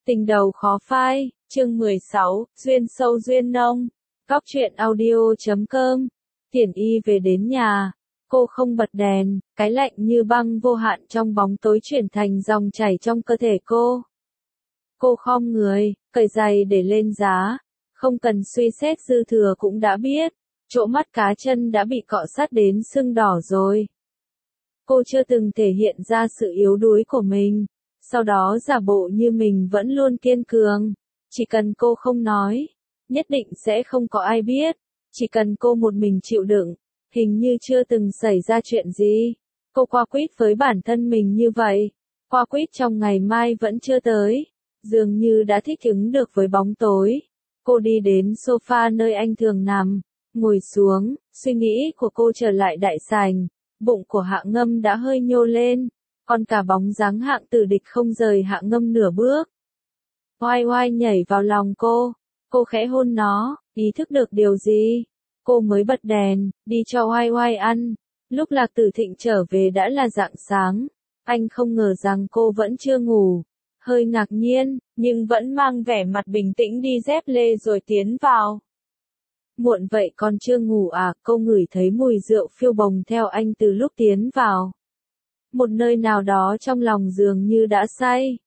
Tình đầu khó phai, chương 16, duyên sâu duyên nông. Góc truyện audio.com. Thiển Y về đến nhà, cô không bật đèn, cái lạnh như băng vô hạn trong bóng tối chuyển thành dòng chảy trong cơ thể cô. Cô khom người, cởi giày để lên giá, không cần suy xét dư thừa cũng đã biết, chỗ mắt cá chân đã bị cọ sát đến sưng đỏ rồi. Cô chưa từng thể hiện ra sự yếu đuối của mình, sau đó giả bộ như mình vẫn luôn kiên cường. Chỉ cần cô không nói, nhất định sẽ không có ai biết. Chỉ cần cô một mình chịu đựng, hình như chưa từng xảy ra chuyện gì. Cô qua quýt với bản thân mình như vậy, qua quýt trong ngày mai vẫn chưa tới, dường như đã thích ứng được với bóng tối. Cô đi đến sofa nơi anh thường nằm, ngồi xuống, suy nghĩ của cô trở lại đại sảnh. Bụng của Hạ Ngâm đã hơi nhô lên, còn cả bóng dáng Hạng Tử Địch không rời Hạ Ngâm nửa bước. Oai oai nhảy vào lòng cô khẽ hôn nó, ý thức được điều gì? Cô mới bật đèn, đi cho oai oai ăn. Lúc Lạc Tử Thịnh trở về đã là rạng sáng, anh không ngờ rằng cô vẫn chưa ngủ. Hơi ngạc nhiên, nhưng vẫn mang vẻ mặt bình tĩnh đi dép lê rồi tiến vào. Muộn vậy còn chưa ngủ à? Cô ngửi thấy mùi rượu phiêu bồng theo anh từ lúc tiến vào. Một nơi nào đó trong lòng dường như đã say.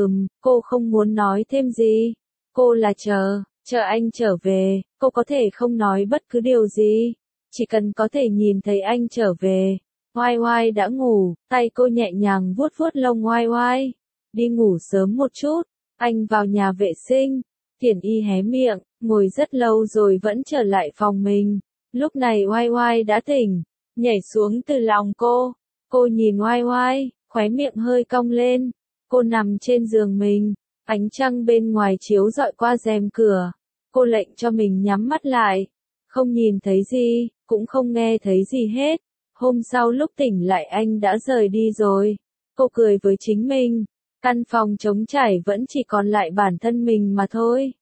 Cô không muốn nói thêm gì. Cô là chờ anh trở về. Cô có thể không nói bất cứ điều gì, chỉ cần có thể nhìn thấy anh trở về. Oai oai đã ngủ, tay cô nhẹ nhàng vuốt vuốt lông oai oai. Đi ngủ sớm một chút. Anh vào nhà vệ sinh. Thiển Y hé miệng, ngồi rất lâu rồi vẫn trở lại phòng mình. Lúc này oai oai đã tỉnh, nhảy xuống từ lòng cô. Cô nhìn oai oai, khóe miệng hơi cong lên. Cô nằm trên giường mình, ánh trăng bên ngoài chiếu rọi qua rèm cửa. Cô lệnh cho mình nhắm mắt lại, không nhìn thấy gì, cũng không nghe thấy gì hết. Hôm sau lúc tỉnh lại anh đã rời đi rồi. Cô cười với chính mình, căn phòng trống trải vẫn chỉ còn lại bản thân mình mà thôi.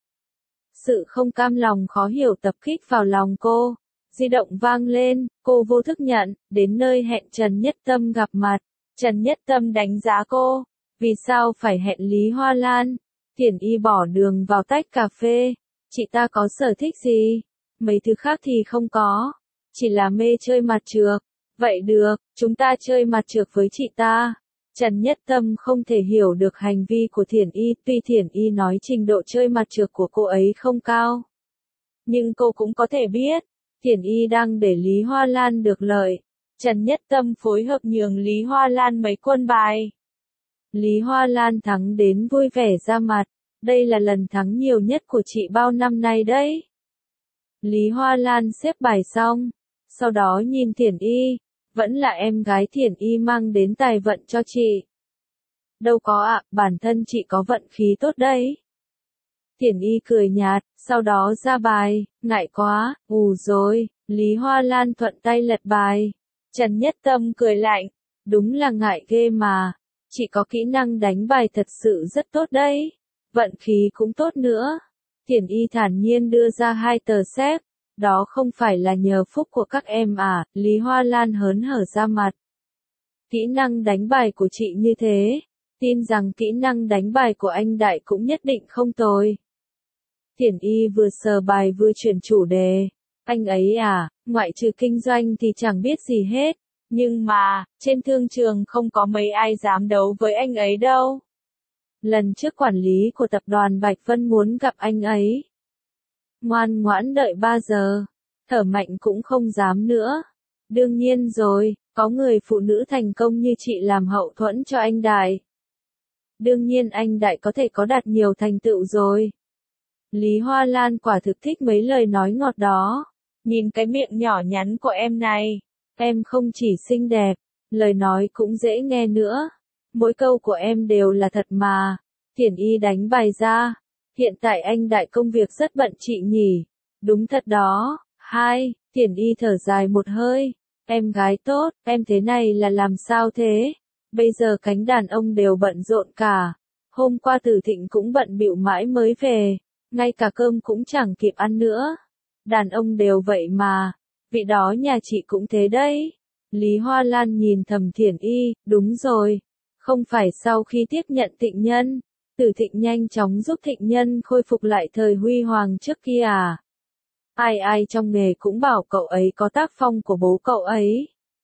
Sự không cam lòng khó hiểu tập kích vào lòng cô. Di động vang lên, cô vô thức nhận, đến nơi hẹn Trần Nhất Tâm gặp mặt. Trần Nhất Tâm đánh giá cô. Vì sao phải hẹn Lý Hoa Lan? Thiển Y bỏ đường vào tách cà phê. Chị ta có sở thích gì? Mấy thứ khác thì không có. Chỉ là mê chơi mặt trược. Vậy được, chúng ta chơi mặt trược với chị ta. Trần Nhất Tâm không thể hiểu được hành vi của Thiển Y, tuy Thiển Y nói trình độ chơi mặt trược của cô ấy không cao. Nhưng cô cũng có thể biết, Thiển Y đang để Lý Hoa Lan được lợi. Trần Nhất Tâm phối hợp nhường Lý Hoa Lan mấy quân bài. Lý Hoa Lan thắng đến vui vẻ ra mặt, đây là lần thắng nhiều nhất của chị bao năm nay đấy. Lý Hoa Lan xếp bài xong, sau đó nhìn Thiển Y. Vẫn là em gái Thiển Y mang đến tài vận cho chị. Đâu có ạ, bản thân chị có vận khí tốt đấy. Thiển Y cười nhạt, sau đó ra bài, ngại quá, rồi, Lý Hoa Lan thuận tay lật bài. Trần Nhất Tâm cười lạnh, đúng là ngại ghê mà, chị có kỹ năng đánh bài thật sự rất tốt đấy, vận khí cũng tốt nữa. Thiển Y thản nhiên đưa ra 2 tờ xếp. Đó không phải là nhờ phúc của các em à? Lý Hoa Lan hớn hở ra mặt. Kỹ năng đánh bài của chị như thế, tin rằng kỹ năng đánh bài của anh Đại cũng nhất định không tồi. Thiển Y vừa sờ bài vừa chuyển chủ đề. Anh ấy à, ngoại trừ kinh doanh thì chẳng biết gì hết. Nhưng mà, trên thương trường không có mấy ai dám đấu với anh ấy đâu. Lần trước quản lý của tập đoàn Bạch Vân muốn gặp anh ấy. Ngoan ngoãn đợi 3 giờ, thở mạnh cũng không dám nữa. Đương nhiên rồi, có người phụ nữ thành công như chị làm hậu thuẫn cho anh Đại. Đương nhiên anh Đại có thể có đạt nhiều thành tựu rồi. Lý Hoa Lan quả thực thích mấy lời nói ngọt đó. Nhìn cái miệng nhỏ nhắn của em này, em không chỉ xinh đẹp, lời nói cũng dễ nghe nữa. Mỗi câu của em đều là thật mà. Thiển Y đánh bài ra. Hiện tại anh Đại công việc rất bận chị nhỉ? Đúng thật đó. Thiển Y thở dài một hơi. Em gái tốt, em thế này là làm sao thế? Bây giờ cánh đàn ông đều bận rộn cả. Hôm qua Tử Thịnh cũng bận bịu mãi mới về. Ngay cả cơm cũng chẳng kịp ăn nữa. Đàn ông đều vậy mà. Vị đó nhà chị cũng thế đấy. Lý Hoa Lan nhìn thầm Thiển Y, đúng rồi. Không phải sau khi tiếp nhận Tịnh Nhân, Tử Thịnh nhanh chóng giúp Thịnh Nhân khôi phục lại thời huy hoàng trước kia à? Ai trong nghề cũng bảo cậu ấy có tác phong của bố cậu ấy.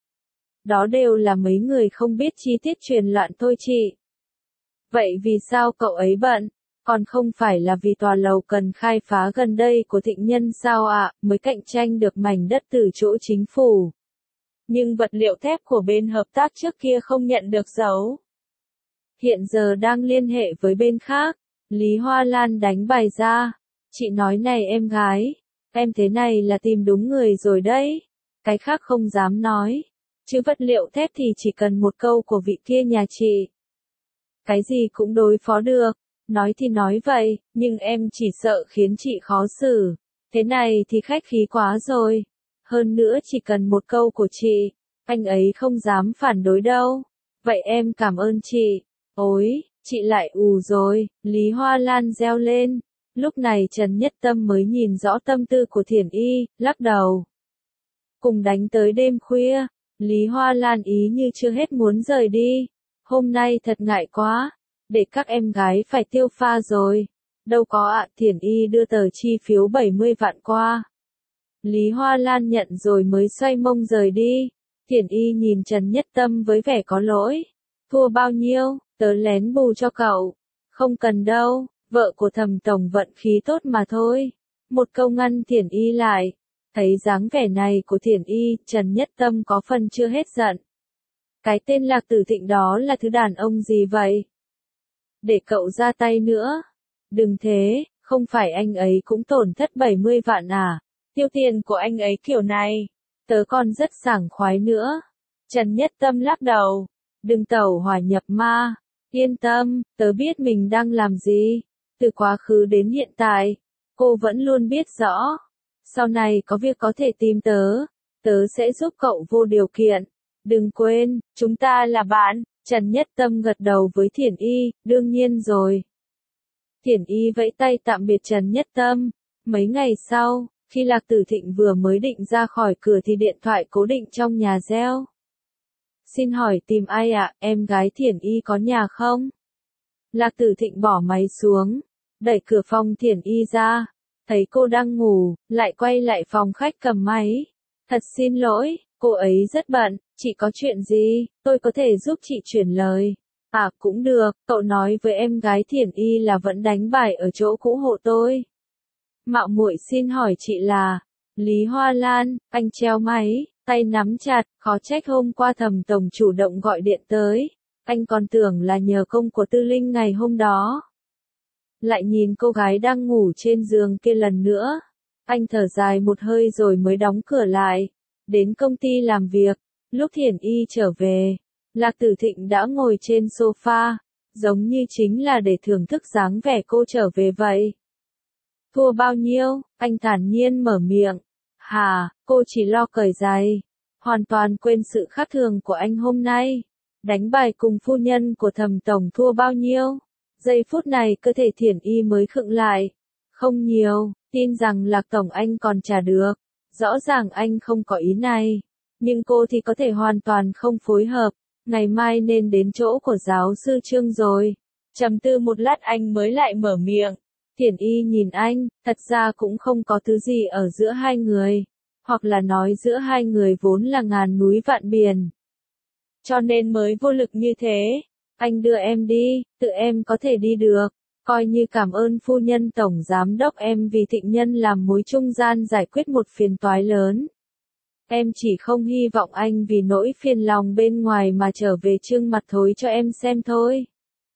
Đó đều là mấy người không biết chi tiết truyền loạn thôi chị. Vậy vì sao cậu ấy bận? Còn không phải là vì tòa lầu cần khai phá gần đây của Thịnh Nhân sao ạ, mới cạnh tranh được mảnh đất từ chỗ chính phủ. Nhưng vật liệu thép của bên hợp tác trước kia không nhận được dấu. Hiện giờ đang liên hệ với bên khác. Lý Hoa Lan đánh bài ra. Chị nói này em gái, em thế này là tìm đúng người rồi đấy. Cái khác không dám nói. Chứ vật liệu thép thì chỉ cần một câu của vị kia nhà chị. Cái gì cũng đối phó được. Nói thì nói vậy, nhưng em chỉ sợ khiến chị khó xử. Thế này thì khách khí quá rồi. Hơn nữa chỉ cần một câu của chị, anh ấy không dám phản đối đâu. Vậy em cảm ơn chị. Ôi, chị lại ù rồi, Lý Hoa Lan reo lên. Lúc này Trần Nhất Tâm mới nhìn rõ tâm tư của Thiển Y, lắc đầu. Cùng đánh tới đêm khuya, Lý Hoa Lan ý như chưa hết muốn rời đi. Hôm nay thật ngại quá, để các em gái phải tiêu pha rồi. Đâu có ạ, Thiển Y đưa tờ chi phiếu 70 vạn qua. Lý Hoa Lan nhận rồi mới xoay mông rời đi. Thiển Y nhìn Trần Nhất Tâm với vẻ có lỗi. Thua bao nhiêu, tớ lén bù cho cậu. Không cần đâu, vợ của Thẩm tổng vận khí tốt mà thôi. Một câu ngăn Thiển Y lại. Thấy dáng vẻ này của Thiển Y, Trần Nhất Tâm có phần chưa hết giận. Cái tên Lạc Tử Thịnh đó là thứ đàn ông gì vậy? Để cậu ra tay nữa. Đừng thế, không phải anh ấy cũng tổn thất 70 vạn à? Tiêu tiền của anh ấy kiểu này, tớ còn rất sảng khoái nữa. Trần Nhất Tâm lắc đầu. Đừng tẩu hỏa nhập ma. Yên tâm, tớ biết mình đang làm gì. Từ quá khứ đến hiện tại, cô vẫn luôn biết rõ. Sau này có việc có thể tìm tớ. Tớ sẽ giúp cậu vô điều kiện. Đừng quên, chúng ta là bạn. Trần Nhất Tâm gật đầu với Thiển Y, đương nhiên rồi. Thiển Y vẫy tay tạm biệt Trần Nhất Tâm. Mấy ngày sau, khi Lạc Tử Thịnh vừa mới định ra khỏi cửa thì điện thoại cố định trong nhà reo. Xin hỏi tìm ai ạ, em gái Thiển Y có nhà không? Lạc Tử Thịnh bỏ máy xuống, đẩy cửa phòng Thiển Y ra, thấy cô đang ngủ, lại quay lại phòng khách cầm máy. Thật xin lỗi, cô ấy rất bận, chị có chuyện gì, tôi có thể giúp chị chuyển lời. À cũng được, cậu nói với em gái Thiển Y là vẫn đánh bài ở chỗ cũ hộ tôi. Mạo muội xin hỏi chị là Lý Hoa Lan. Anh treo máy, tay nắm chặt, khó trách hôm qua Thẩm tổng chủ động gọi điện tới. Anh còn tưởng là nhờ công của Tư Linh ngày hôm đó. Lại nhìn cô gái đang ngủ trên giường kia lần nữa. Anh thở dài một hơi rồi mới đóng cửa lại. Đến công ty làm việc, lúc Thiển Y trở về, Lạc Tử Thịnh đã ngồi trên sofa, giống như chính là để thưởng thức dáng vẻ cô trở về vậy. Thua bao nhiêu? Anh thản nhiên mở miệng. Hà, cô chỉ lo cởi giày. Hoàn toàn quên sự khác thường của anh hôm nay. Đánh bài cùng phu nhân của Thẩm tổng thua bao nhiêu? Giây phút này cơ thể Thiển Y mới khựng lại. Không nhiều, tin rằng Lạc tổng anh còn trả được. Rõ ràng anh không có ý này. Nhưng cô thì có thể hoàn toàn không phối hợp. Ngày mai nên đến chỗ của giáo sư Trương rồi. Trầm tư một lát anh mới lại mở miệng. Thiển Y nhìn anh, thật ra cũng không có thứ gì ở giữa hai người. Hoặc là nói giữa hai người vốn là ngàn núi vạn biển. Cho nên mới vô lực như thế. Anh đưa em đi, tự em có thể đi được. Coi như cảm ơn phu nhân tổng giám đốc em vì Thịnh Nhân làm mối trung gian giải quyết một phiền toái lớn. Em chỉ không hy vọng anh vì nỗi phiền lòng bên ngoài mà trở về trưng mặt thối cho em xem thôi.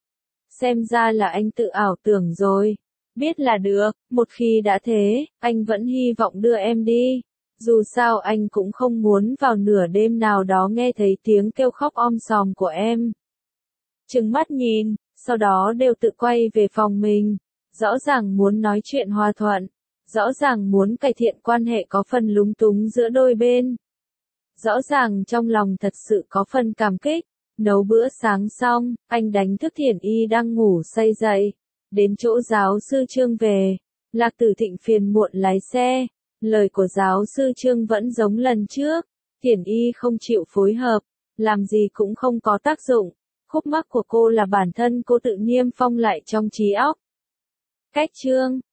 Xem ra là anh tự ảo tưởng rồi. Biết là được, một khi đã thế, anh vẫn hy vọng đưa em đi. Dù sao anh cũng không muốn vào nửa đêm nào đó nghe thấy tiếng kêu khóc om sòm của em. Trừng mắt nhìn, sau đó đều tự quay về phòng mình. Rõ ràng muốn nói chuyện hòa thuận. Rõ ràng muốn cải thiện quan hệ có phần lúng túng giữa đôi bên. Rõ ràng trong lòng thật sự có phần cảm kích. Nấu bữa sáng xong, anh đánh thức Thiển Y đang ngủ say dậy. Đến chỗ giáo sư Trương về. Lạc Tử Thịnh phiền muộn lái xe. Lời của giáo sư Trương vẫn giống lần trước. Thiển Y không chịu phối hợp. Làm gì cũng không có tác dụng. Khúc mắc của cô là bản thân cô tự niêm phong lại trong trí óc. Cách chương